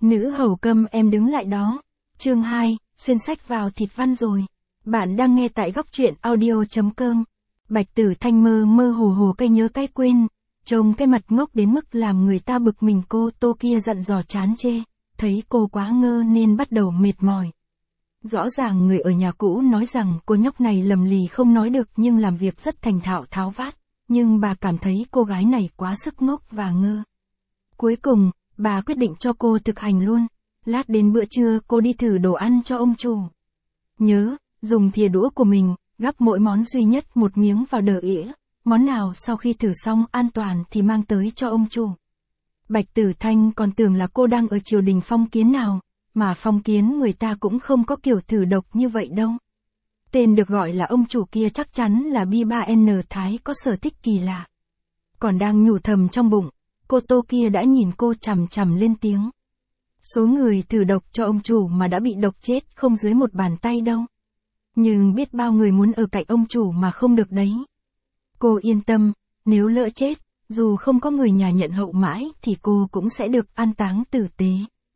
Nữ hầu câm em đứng lại đó. Chương 2, xuyên sách vào thịt văn rồi. Bạn đang nghe tại góc truyện audio.com. Bạch Tử Thanh mơ mơ hồ hồ cái nhớ cái quên. Trông cái mặt ngốc đến mức làm người ta bực mình. Cô Tô kia dặn dò chán chê. Thấy cô quá ngơ nên bắt đầu mệt mỏi. Rõ ràng người ở nhà cũ nói rằng cô nhóc này lầm lì không nói được nhưng làm việc rất thành thạo tháo vát. Nhưng bà cảm thấy cô gái này quá sức ngốc và ngơ. Cuối cùng, bà quyết định cho cô thực hành luôn. Lát đến bữa trưa cô đi thử đồ ăn cho ông chủ. Nhớ, dùng thìa đũa của mình, gắp mỗi món duy nhất một miếng vào đờ ỉa. Món nào sau khi thử xong an toàn thì mang tới cho ông chủ. Bạch Tử Thanh còn tưởng là cô đang ở triều đình phong kiến nào, mà phong kiến người ta cũng không có kiểu thử độc như vậy đâu. Tên được gọi là ông chủ kia chắc chắn là Bi3N Thái có sở thích kỳ lạ. Còn đang nhủ thầm trong bụng, cô Tô kia đã nhìn cô chằm chằm lên tiếng. Số người thử độc cho ông chủ mà đã bị độc chết không dưới một bàn tay đâu. Nhưng biết bao người muốn ở cạnh ông chủ mà không được đấy. Cô yên tâm, nếu lỡ chết, dù không có người nhà nhận hậu mãi thì cô cũng sẽ được an táng tử tế.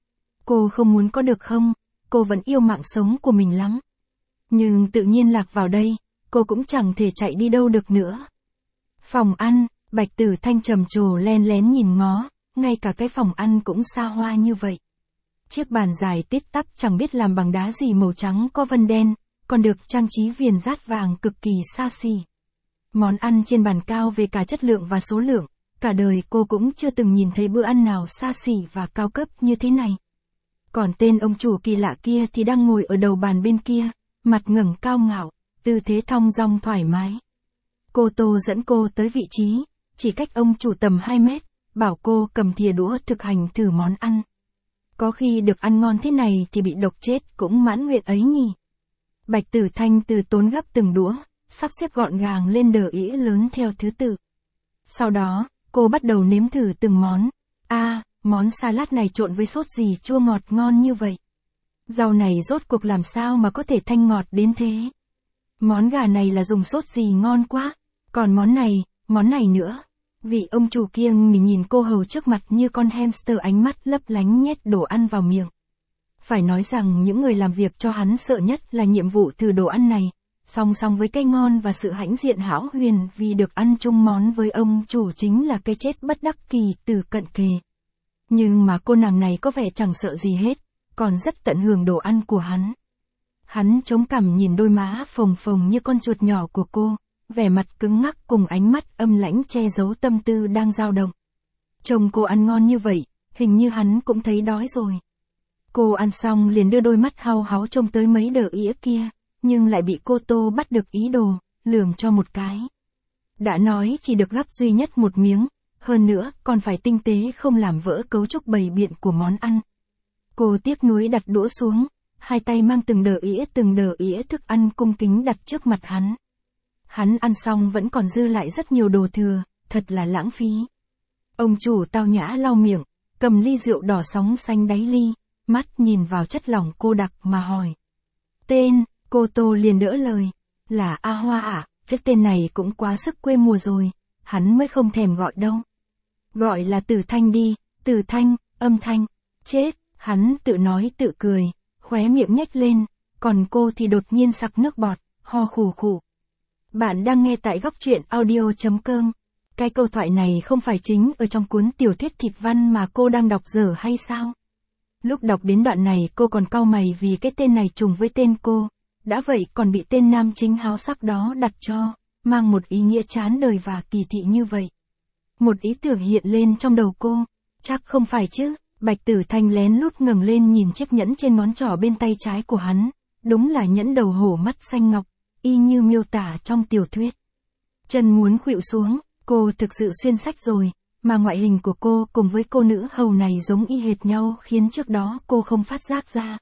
Cô không muốn có được không, cô vẫn yêu mạng sống của mình lắm. Nhưng tự nhiên lạc vào đây, cô cũng chẳng thể chạy đi đâu được nữa. Phòng ăn, Bạch Tử Thanh trầm trồ len lén nhìn ngó, ngay cả cái phòng ăn cũng xa hoa như vậy. Chiếc bàn dài tít tắp chẳng biết làm bằng đá gì màu trắng có vân đen, còn được trang trí viền dát vàng cực kỳ xa xỉ. Món ăn trên bàn cao về cả chất lượng và số lượng, cả đời cô cũng chưa từng nhìn thấy bữa ăn nào xa xỉ và cao cấp như thế này. Còn tên ông chủ kỳ lạ kia thì đang ngồi ở đầu bàn bên kia, mặt ngẩng cao ngạo, tư thế thong dong thoải mái. Cô Tô dẫn cô tới vị trí, chỉ cách ông chủ tầm 2 mét, bảo cô cầm thìa đũa thực hành thử món ăn. Có khi được ăn ngon thế này thì bị độc chết cũng mãn nguyện ấy nhỉ. Bạch Tử Thanh từ tốn gấp từng đũa, sắp xếp gọn gàng lên đờ ỉa lớn theo thứ tự. Sau đó, cô bắt đầu nếm thử từng món. Món salad này trộn với sốt gì chua ngọt ngon như vậy. Rau này rốt cuộc làm sao mà có thể thanh ngọt đến thế. Món gà này là dùng sốt gì ngon quá. Còn món này nữa. Vị ông chủ kia nhìn cô hầu trước mặt như con hamster ánh mắt lấp lánh nhét đồ ăn vào miệng. Phải nói rằng những người làm việc cho hắn sợ nhất là nhiệm vụ thử đồ ăn này, song song với cái ngon và sự hãnh diện hão huyền vì được ăn chung món với ông chủ chính là cái chết bất đắc kỳ từ cận kề. Nhưng mà cô nàng này có vẻ chẳng sợ gì hết, còn rất tận hưởng đồ ăn của hắn. Hắn chống cằm nhìn đôi má phồng phồng như con chuột nhỏ của cô, vẻ mặt cứng ngắc cùng ánh mắt âm lãnh che giấu tâm tư đang dao động. Trông cô ăn ngon như vậy, hình như hắn cũng thấy đói rồi. Cô ăn xong liền đưa đôi mắt hao háo trông tới mấy đờ ỉa kia, nhưng lại bị cô Tô bắt được ý đồ, lườm cho một cái. Đã nói chỉ được gắp duy nhất một miếng, hơn nữa còn phải tinh tế không làm vỡ cấu trúc bày biện của món ăn. Cô tiếc nuối đặt đũa xuống, hai tay mang từng đờ ỉa thức ăn cung kính đặt trước mặt hắn. Hắn ăn xong vẫn còn dư lại rất nhiều đồ thừa, thật là lãng phí. Ông chủ tao nhã lau miệng, cầm ly rượu đỏ sóng xanh đáy ly, mắt nhìn vào chất lỏng cô đặc mà hỏi. Tên, cô Tô liền đỡ lời, là A Hoa ạ, cái tên này cũng quá sức quê mùa rồi, hắn mới không thèm gọi đâu. Gọi là Tử Thanh đi, Tử Thanh, âm thanh, chết, hắn tự nói tự cười, khóe miệng nhếch lên, còn cô thì đột nhiên sặc nước bọt, ho khù khù. Bạn đang nghe tại góc truyện audio.com. Cái câu thoại này không phải chính ở trong cuốn tiểu thuyết thịt văn mà cô đang đọc dở hay sao? Lúc đọc đến đoạn này cô còn cau mày vì cái tên này trùng với tên cô, đã vậy còn bị tên nam chính háo sắc đó đặt cho, mang một ý nghĩa chán đời và kỳ thị như vậy. Một ý tưởng hiện lên trong đầu cô, chắc không phải chứ. Bạch Tử Thanh lén lút ngẩng lên nhìn chiếc nhẫn trên ngón trỏ bên tay trái của hắn, đúng là nhẫn đầu hổ mắt xanh ngọc, y như miêu tả trong tiểu thuyết. Chân muốn khuỵu xuống, cô thực sự xuyên sách rồi, mà ngoại hình của cô cùng với cô nữ hầu này giống y hệt nhau khiến trước đó cô không phát giác ra.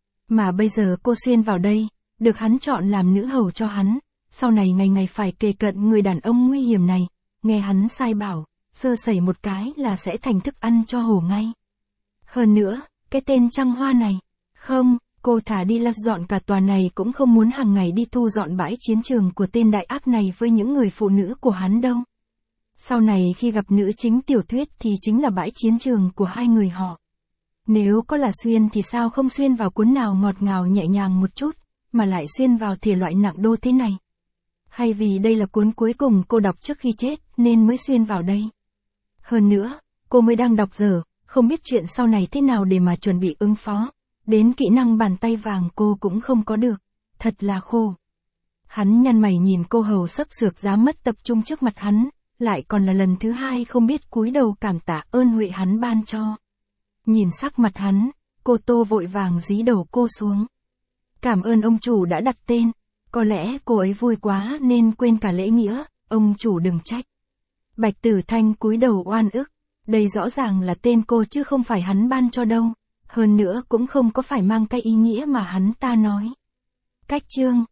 Mà bây giờ cô xuyên vào đây, được hắn chọn làm nữ hầu cho hắn, sau này ngày ngày phải kề cận người đàn ông nguy hiểm này, nghe hắn sai bảo, sơ sẩy một cái là sẽ thành thức ăn cho hổ ngay. Hơn nữa, cái tên Trăng Hoa này, không, cô thả đi lặt dọn cả tòa này cũng không muốn hàng ngày đi thu dọn bãi chiến trường của tên đại ác này với những người phụ nữ của hắn đâu. Sau này khi gặp nữ chính tiểu thuyết thì chính là bãi chiến trường của hai người họ. Nếu có là xuyên thì sao không xuyên vào cuốn nào ngọt ngào nhẹ nhàng một chút, mà lại xuyên vào thể loại nặng đô thế này? Hay vì đây là cuốn cuối cùng cô đọc trước khi chết, nên mới xuyên vào đây? Hơn nữa, cô mới đang đọc dở, không biết chuyện sau này thế nào để mà chuẩn bị ứng phó. Đến kỹ năng bàn tay vàng cô cũng không có được. Thật là khô. Hắn nhăn mày nhìn cô hầu sấp sược dám mất tập trung trước mặt hắn, lại còn là lần thứ 2 không biết cúi đầu cảm tạ ơn huệ hắn ban cho. Nhìn sắc mặt hắn, cô Tô vội vàng dí đầu cô xuống. Cảm ơn ông chủ đã đặt tên, có lẽ cô ấy vui quá nên quên cả lễ nghĩa, ông chủ đừng trách. Bạch Tử Thanh cúi đầu oan ức, đây rõ ràng là tên cô chứ không phải hắn ban cho đâu, hơn nữa cũng không có phải mang cái ý nghĩa mà hắn ta nói. Cách chương